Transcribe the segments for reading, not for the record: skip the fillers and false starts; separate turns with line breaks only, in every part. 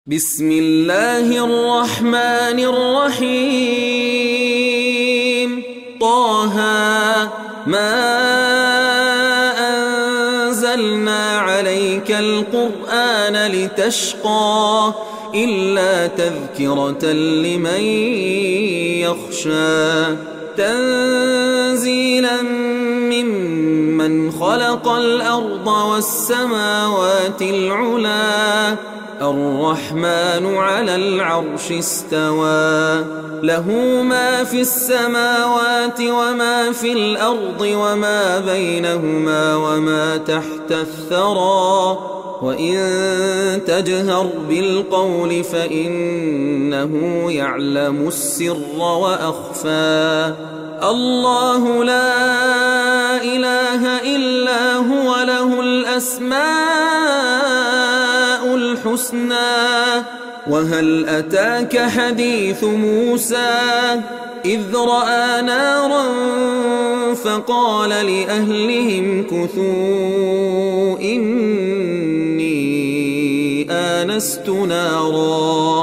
بسم الله الرحمن الرحيم طه ما أنزلنا عليك القرآن لتشقى إلا تذكرة لمن يخشى تنزيلا ممن خلق الأرض والسماوات العلا الرحمن على العرش استوى له ما في السماوات وما في الأرض وما بينهما وما تحت الثرى وإن تجهر بالقول فإنه يعلم السر وأخفى الله لا إله إلا هو له الأسماء الحسنى وهل أتاك حديث موسى إذ رأى نارا فقال لأهلهم كثوا إني آنست نارا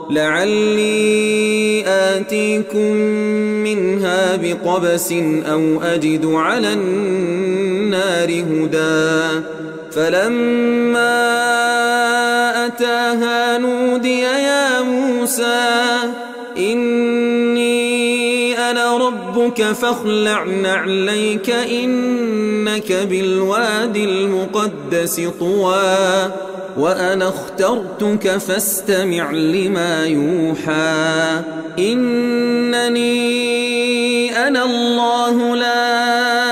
لعلي آتيكم منها بقبس أو أجد على النار هدى فلما أتاها نودي يا موسى إني أنا ربك فاخلع نعليك إنك بالوادي المقدس طوى وأنا اخترتك فاستمع لما يوحى إنني أنا الله لا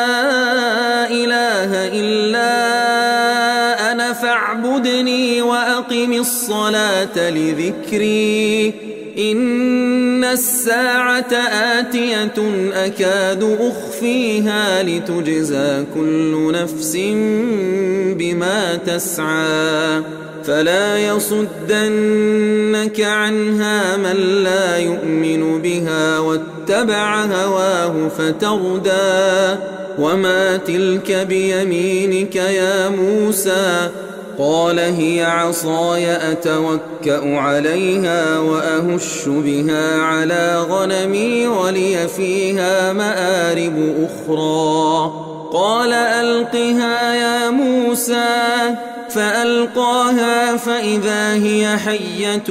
إله إلا أنا فاعبدني وأقم الصلاة لذكري إن الساعة آتية أكاد أخفيها لتجزى كل نفس بما تسعى فلا يصدنك عنها من لا يؤمن بها واتبع هواه فتردى وما تلك بيمينك يا موسى قال هي عصاي أتوكأ عليها وأهش بها على غنمي ولي فيها مآرب أخرى قال ألقها يا موسى فألقاها فإذا هي حية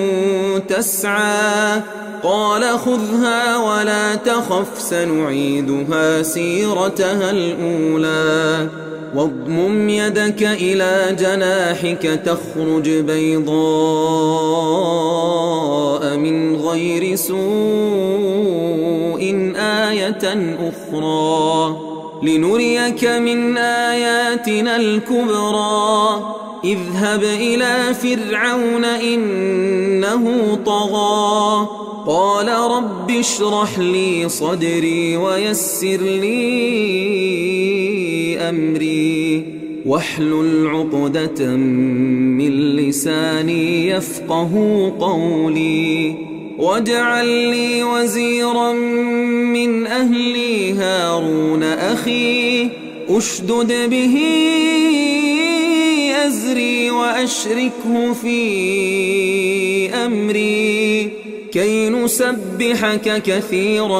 تسعى قال خذها ولا تخف سنعيدها سيرتها الأولى واضمم يدك إلى جناحك تخرج بيضاء من غير سوء آية أخرى لنريك من آياتنا الكبرى اذهب إلى فرعون إنه طغى قال رب اشرح لي صدري ويسر لي أمري واحلل عقدة من لساني يفقه قولي واجعل لي وزيرا من أهلي هارون أخي أشدد به أزري وأشركه في أمري كي نسبحك كثيرا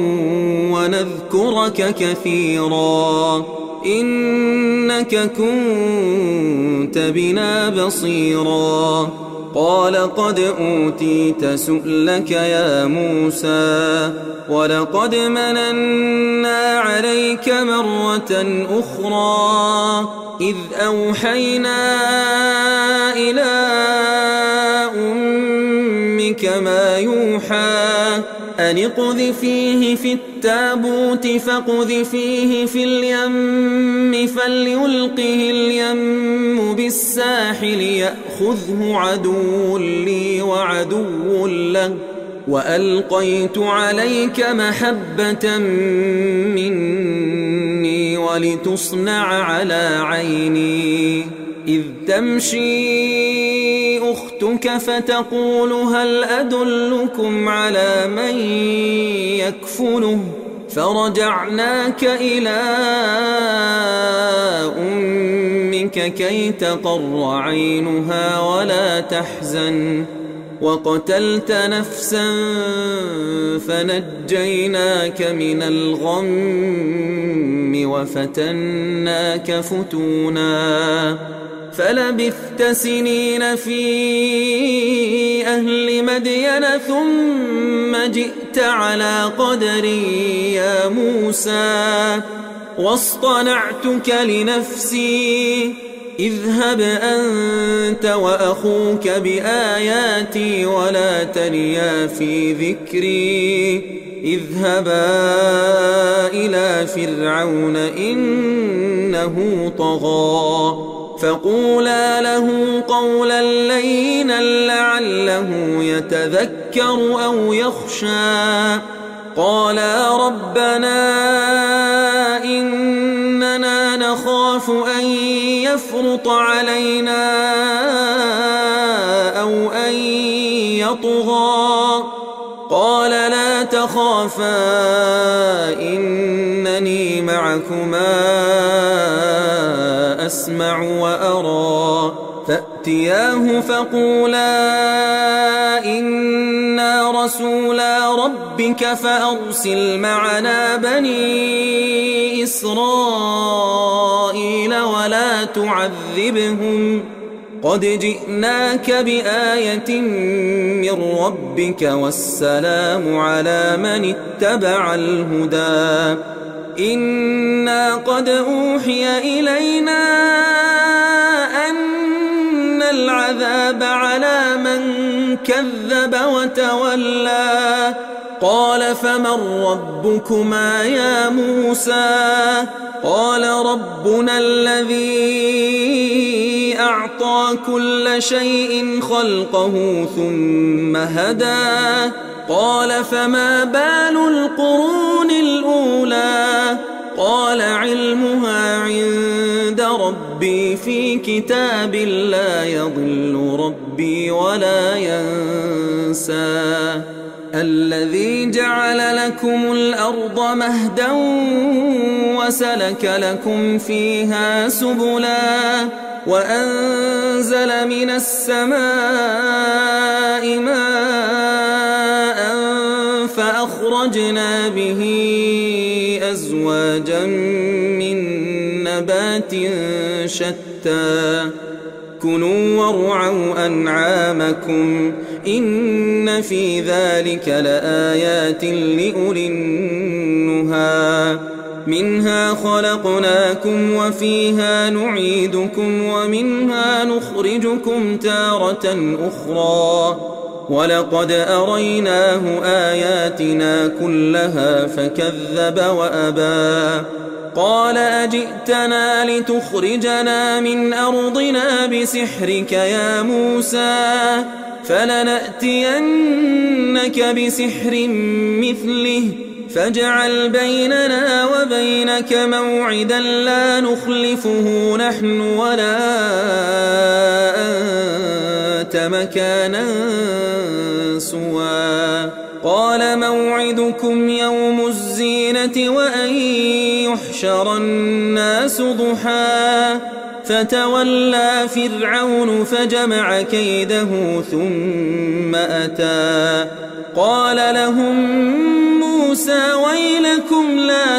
ونذكرك كثيرا إنك كنت بنا بصيرا قال قد أوتيت سؤلك يا موسى ولقد مننا عليك مرة أخرى إذ أوحينا إلى أمك ما يوحى أن اقذفيه في التابوت فاقذفيه في اليم فليلقه اليم بالساحل يأخذه عدو لي وعدو له وألقيت عليك محبة مني ولتصنع على عيني إذ تمشي أختك فتقول هل أدلكم على من يكفله فرجعناك إلى أمك أمك كي تقر عينها ولا تحزن وقتلت نفسا فنجيناك من الغم وفتناك فتونا فلبثت سنين في أهل مدين ثم جئت على قدري يا موسى واصطنعتك لنفسي اذهب أنت وأخوك بآياتي ولا تنيا في ذكري اذهبا إلى فرعون إنه طغى فقولا له قولا لينا لعله يتذكر أو يخشى قالا ربنا إننا نخاف أن يفرط علينا أو أن يطغى قال لا تخافا إنني معكما أسمع وأرى فأتياه فقولا إنا رسولا ربك فأرسل معنا بني إسرائيل ولا تعذبهم قد جئناك بآية من ربك والسلام على من اتبع الهدى إنا قد أوحي إلينا أن العذاب على من كذب وتولى قال فمن ربكما يا موسى قال ربنا الذي أعطى كل شيء خلقه ثم هدى قال فما بال القرون الأولى قال علمها عند ربي في كتاب لا يضل ربي ولا ينسى الذي جعل لكم الأرض مهدا وسلك لكم فيها سبلا وأنزل من السماء ماء فأخرجنا به أزواجا من نبات شتى كلوا وارعوا أنعامكم إن في ذلك لآيات لأولي النهى منها خلقناكم وفيها نعيدكم ومنها نخرجكم تارة أخرى ولقد أريناه آياتنا كلها فكذب وأبى قال أجئتنا لتخرجنا من أرضنا بسحرك يا موسى فلنأتينك بسحر مثله فاجعل بيننا وبينك موعدا لا نخلفه نحن ولا أنت مكانا سوى قال موعدكم يوم الزينة وأن يحشر الناس ضحى فتولى فرعون فجمع كيده ثم أتى قال لهم موسى ويلكم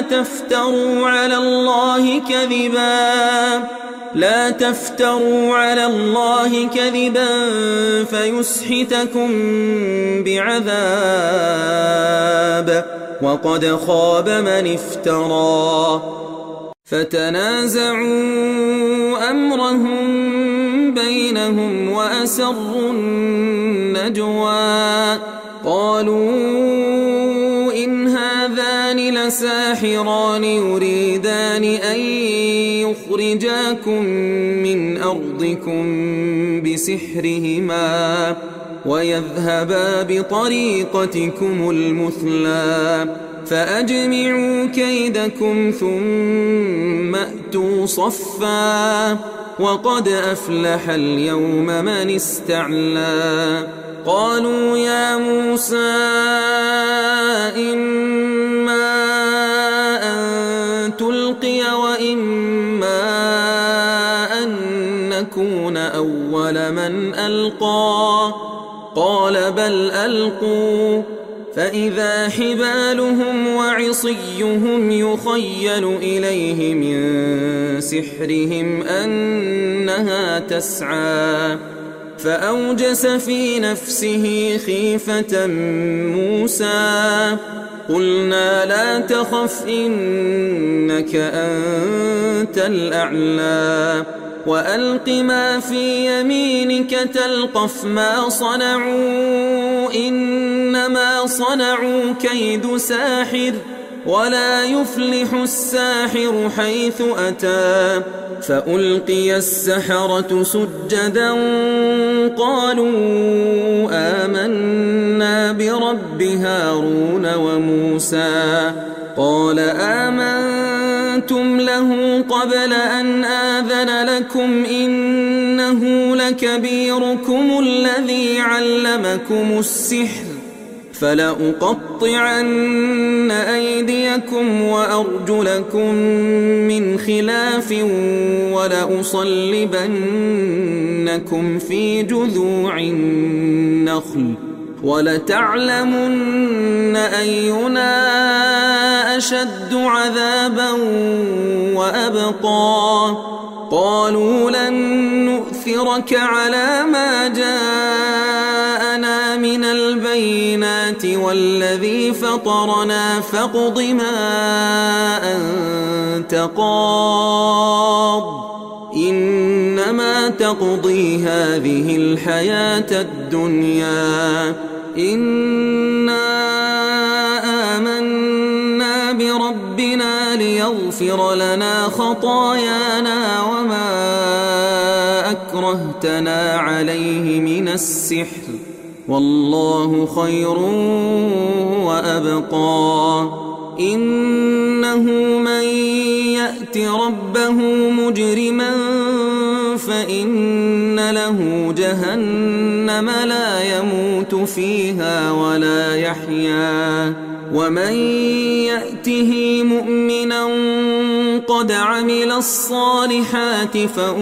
لا تفتروا على الله كذبا فيسحتكم بعذاب وقد خاب من افترى فتنازعوا أمرهم بينهم وأسروا النجوى قالوا إن هذان لساحران يريدان أن يخرجاكم من أرضكم بسحرهما ويذهبا بطريقتكم المثلى فأجمعوا كيدكم ثم أتوا صفا وقد أفلح اليوم من استعلى قالوا يا موسى إما أن تلقي وإما أن أول من ألقى قال بل ألقوا فإذا حبالهم وعصيهم يخيل إليه من سحرهم أنها تسعى فأوجس في نفسه خيفة موسى قلنا لا تخف إنك أنت الأعلى وألق ما في يمينك تلقف ما صنعوا إنما صنعوا كيد ساحر ولا يفلح الساحر حيث أتى فألقي السحرة سجدا قالوا آمنا برب هارون وموسى قال آمنتم له قبل أن آذن لكم إنه لكبيركم الذي علمكم السحر فلأقطعن أيديكم وأرجلكم من خلاف ولأصلبنكم في جذوع النخل ولتعلمن أينا أشد عذابا وأبقى قالوا لن نؤثرك على ما جاءنا من البينات والذي فطرنا فاقض ما أنت قاض إنما تقضي هذه الحياة الدنيا إنا آمنا بربنا ليغفر لنا خطايانا وما أكرهتنا عليه من السحر والله خير وأبقى إنه من يأت ربه مجرما فإن له جهنم لا يموت فيها ولا يحيا ومن يأته مؤمنا قد عمل الصالحات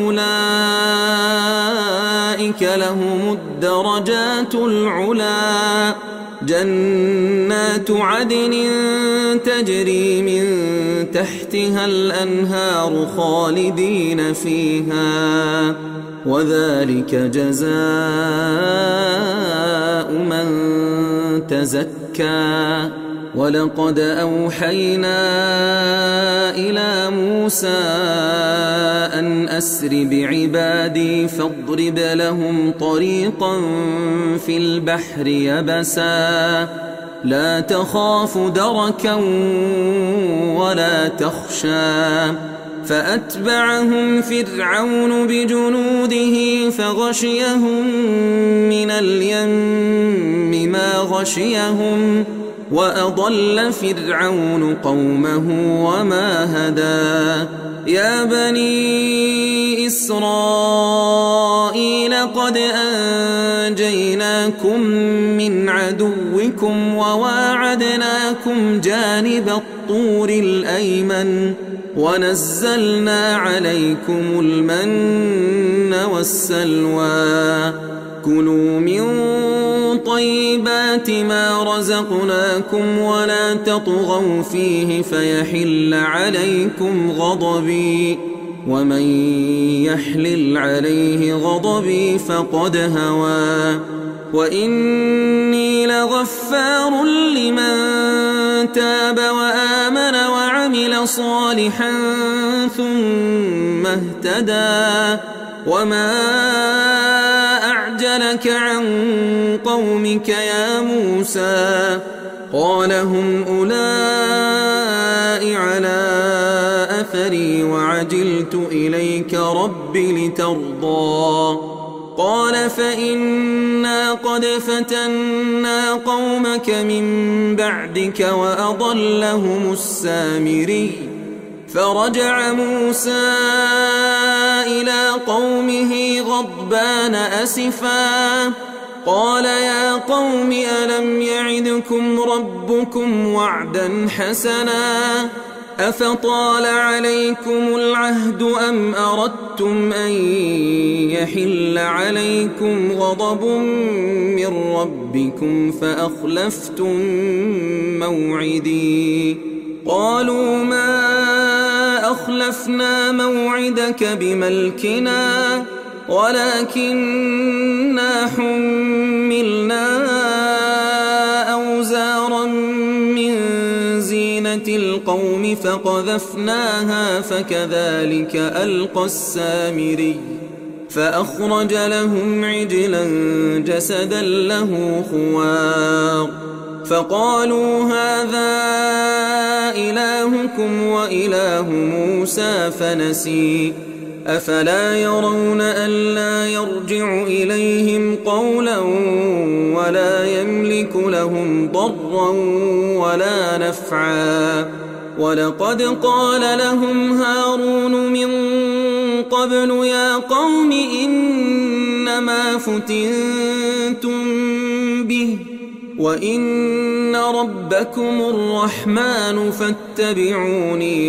فأولئك لهم الدرجات العلا جنات عدن تجري من تحتها الأنهار خالدين فيها وذلك جزاء من تزكى ولقد أوحينا إلى موسى أن أسر بعبادي فاضرب لهم طريقا في البحر يبسا لا تخاف دركا ولا تخشى فأتبعهم فرعون بجنوده فغشيهم من اليم ما غشيهم وأضل فرعون قومه وما هدى يا بني إسرائيل قد أنجيناكم من عدوكم وواعدناكم جانب الطور الأيمن ونزلنا عليكم المن والسلوى كلوا من طيبات ما رزقناكم ولا تطغوا فيه فيحل عليكم غضبي ومن يحلل عليه غضبي فقد هوى وإني لغفار لمن تاب وآمن وعمل صالحا ثم اهتدى وما أعجلك عن قومك يا موسى قال هم أولئك على أثري وعجلت إليك رب لترضى قال فإنا قد فتنا قومك من بعدك وأضلهم السامري فرجع موسى إلى قومه غضبان أسفا قال يا قوم ألم يعدكم ربكم وعدا حسنا أفطال عليكم العهد أم أردتم أن يحل عليكم غضب من ربكم فأخلفتم موعدي قالوا ما أخلفنا موعدك بملكنا ولكننا حملنا أوزارا من زينة القوم فقذفناها فكذلك ألقى السامري فأخرج لهم عجلا جسدا له خوار فقالوا هذا إلهكم وإله موسى فنسي أفلا يرون ألا يرجع إليهم قولا ولا يملك لهم ضرا ولا نفعا ولقد قال لهم هارون من قبل يا قوم إنما فتنتم به وإن ربكم الرحمن فاتبعوني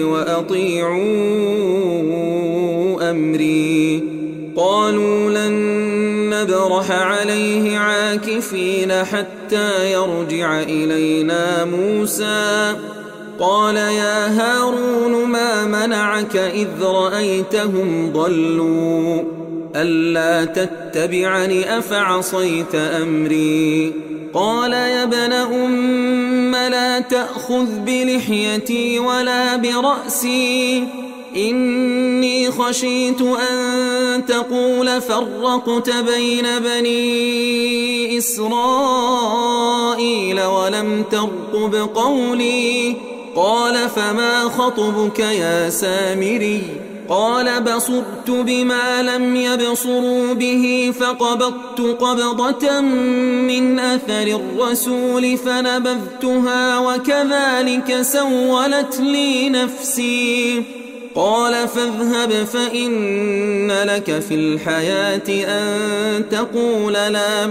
وأطيعوا أمري قالوا لن نبرح عليه عاكفين حتى يرجع إلينا موسى قال يا هارون ما منعك إذ رأيتهم ضلوا ألا تتبعني أفعصيت أمري قال يا ابن أم لا تأخذ بلحيتي ولا برأسي إني خشيت أن تقول فرقت بين بني إسرائيل ولم ترقب قولي قال فما خطبك يا سامري قال بصرت بما لم يبصروا به فقبضت قبضة من أثر الرسول فنبذتها وكذلك سولت لي نفسي قال فاذهب فإن لك في الحياة أن تقول لا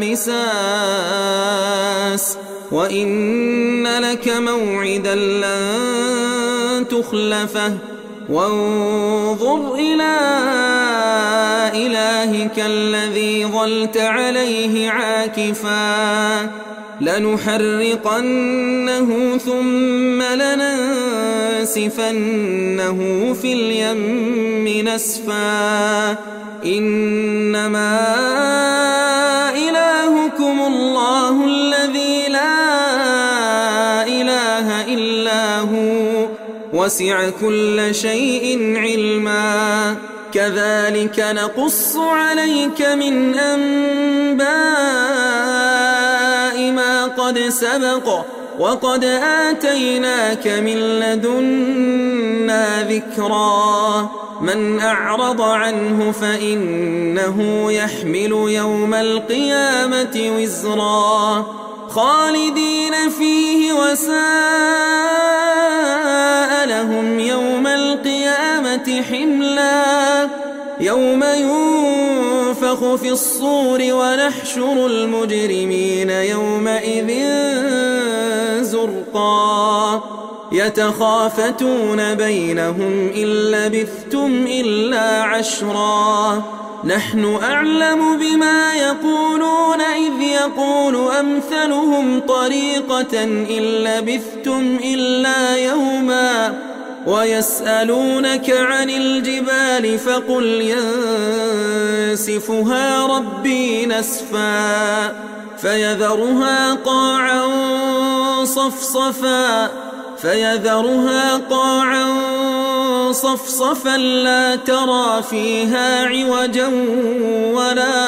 مساس وإن لك موعدا لن تخلفه وانظر إلى إلهك الذي ظلت عليه عاكفا لنحرقنه ثم لننسفنه في اليم نسفا إنما إلهكم الله الذي لا إله إلا هو وسع كل شيء علما كذلك نقص عليك من أنباء ما قد سبق وقد آتيناك من لدنا ذكرا من أعرض عنه فإنه يحمل يوم القيامة وزرا خالدين فيه وساء لهم يوم القيامة حملا يوم ينفخ في الصور ونحشر المجرمين يومئذ زرقا يتخافتون بينهم إن لبثتم إلا عشرا نحن أعلم بما يقولون إذ يقول أمثلهم طريقة إن لبثتم إلا يوما ويسألونك عن الجبال فقل ينسفها ربي نسفا فيذرها قاعا صفصفا لا ترى فيها عوجا ولا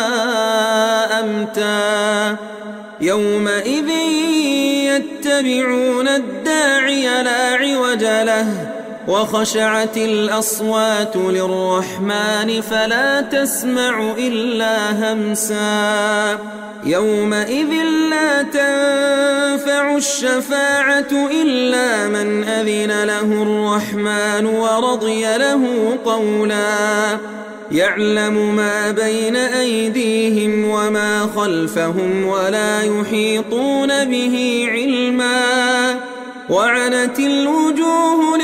أمتا يومئذ يتبعون الداعي لا عوج له وخشعت الأصوات للرحمن فلا تسمع إلا همسا يومئذ لا تنفع الشفاعة إلا من أذن له الرحمن ورضي له قولا يعلم ما بين أيديهم وما خلفهم ولا يحيطون به علما وعنت الوجوه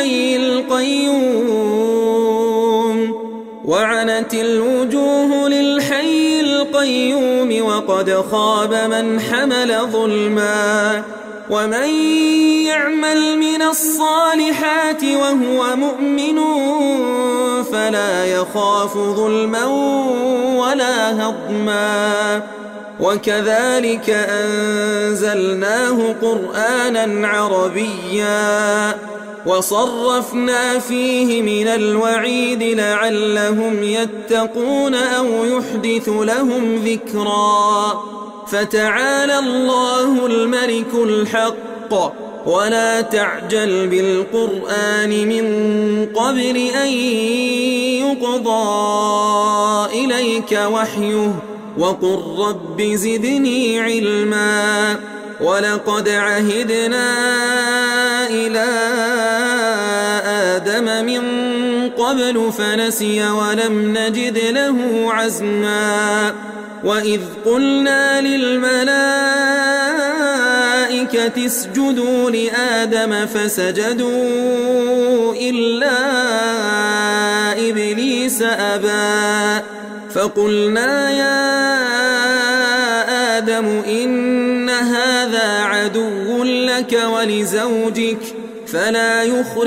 للحي القيوم وقد خاب من حمل ظلما ومن يعمل من الصالحات وهو مؤمن فلا يخاف ظلما ولا هضما وكذلك أنزلناه قرآنا عربيا وصرفنا فيه من الوعيد لعلهم يتقون أو يحدث لهم ذكرا فتعالى الله الملك الحق ولا تعجل بالقرآن من قبل أن يقضى إليك وحيه وقل رب زدني علما ولقد عهدنا إلى آدم من قبل فنسي ولم نجد له عزما وإذ قلنا للملائكة اسجدوا لآدم فسجدوا إلا إبليس أبى فقلنا يا آدم إن هذا عدو لك ولزوجك فلا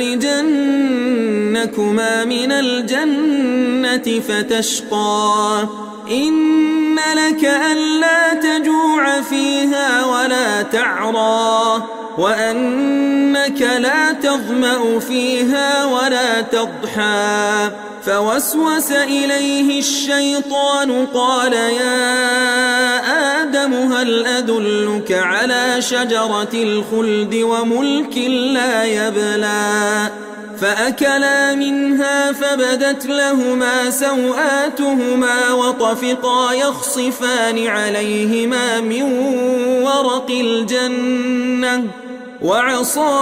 يخرجنكما من الجنة فتشقى إن لك ألا تجوع فيها ولا تعرى وأنك لا تظمأ فيها ولا تضحى فوسوس إليه الشيطان قال يا آدم هل أدلك على شجرة الخلد وملك لا يبلى فأكلا منها فبدت لهما سوآتهما وطفقا يخصفان عليهما من ورق الجنة وعصى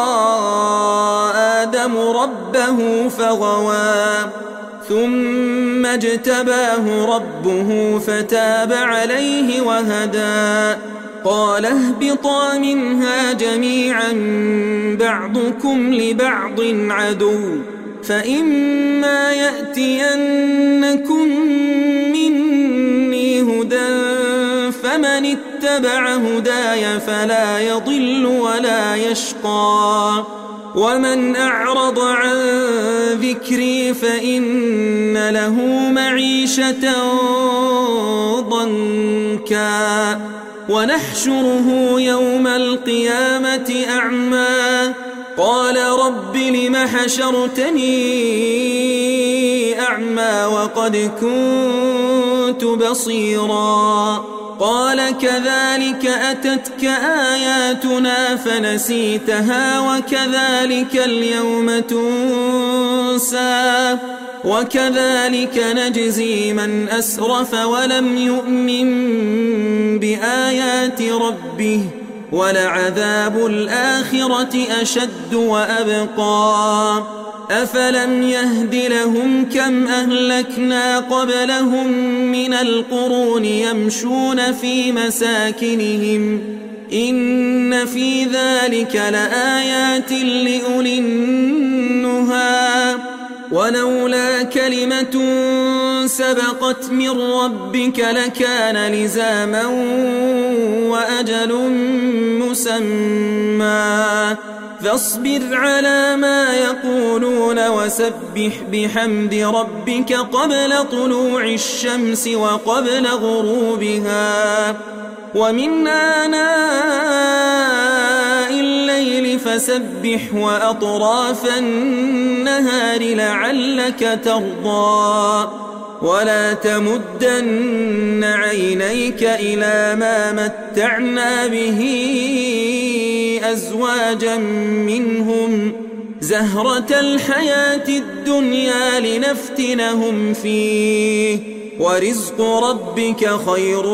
آدم ربه فغوى ثم اجتباه ربه فتاب عليه وهدى قال اهبطا منها جميعا بعضكم لبعض عدو فإما يأتينكم مني هدى فمن اتبع هداي فلا يضل ولا يشقى ومن أعرض عن ذكري فإن له معيشة ضنكا ونحشره يوم القيامة أعمى قال رب لم حشرتني أعمى وقد كنت بصيرا قال كذلك أتتك آياتنا فنسيتها وكذلك اليوم تنسى وكذلك نجزي من أسرف ولم يؤمن بآيات ربه ولعذاب الآخرة أشد وأبقى أفلم يهد لهم كم أهلكنا قبلهم من القرون يمشون في مساكنهم إن في ذلك لآيات لأولي النهى ولولا كلمة سبقت من ربك لكان لزاما وأجل مسمى فاصبر على ما يقولون وسبح بحمد ربك قبل طلوع الشمس وقبل غروبها ومن آناء الليل فسبح وأطراف النهار لعلك ترضى ولا تمدن عينيك إلى ما متعنا به أزواجا منهم زهرة الحياة الدنيا لنفتنهم فيه ورزق ربك خير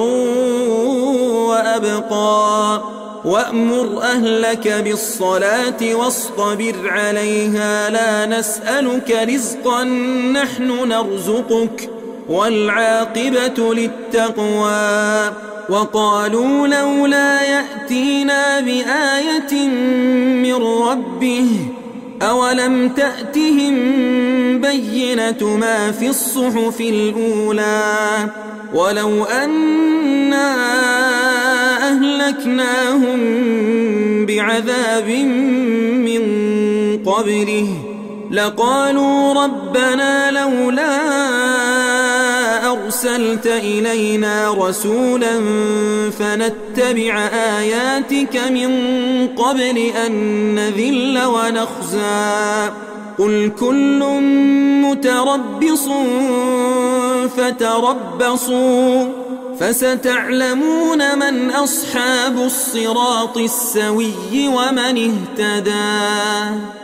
وأبقى وأمر أهلك بالصلاة واصطبر عليها لا نسألك رزقا نحن نرزقك والعاقبة للتقوى وقالوا لولا يأتينا بآية من ربه أولم تأتهم بينة ما في الصحف الأولى ولو أنا أهلكناهم بعذاب من قبله لقالوا ربنا لولا أرسلت إلينا رسولا فنتبع آياتك من قبل أن نذل ونخزى قل كل متربص فتربصوا فستعلمون من أصحاب الصراط السوي ومن اهتدى.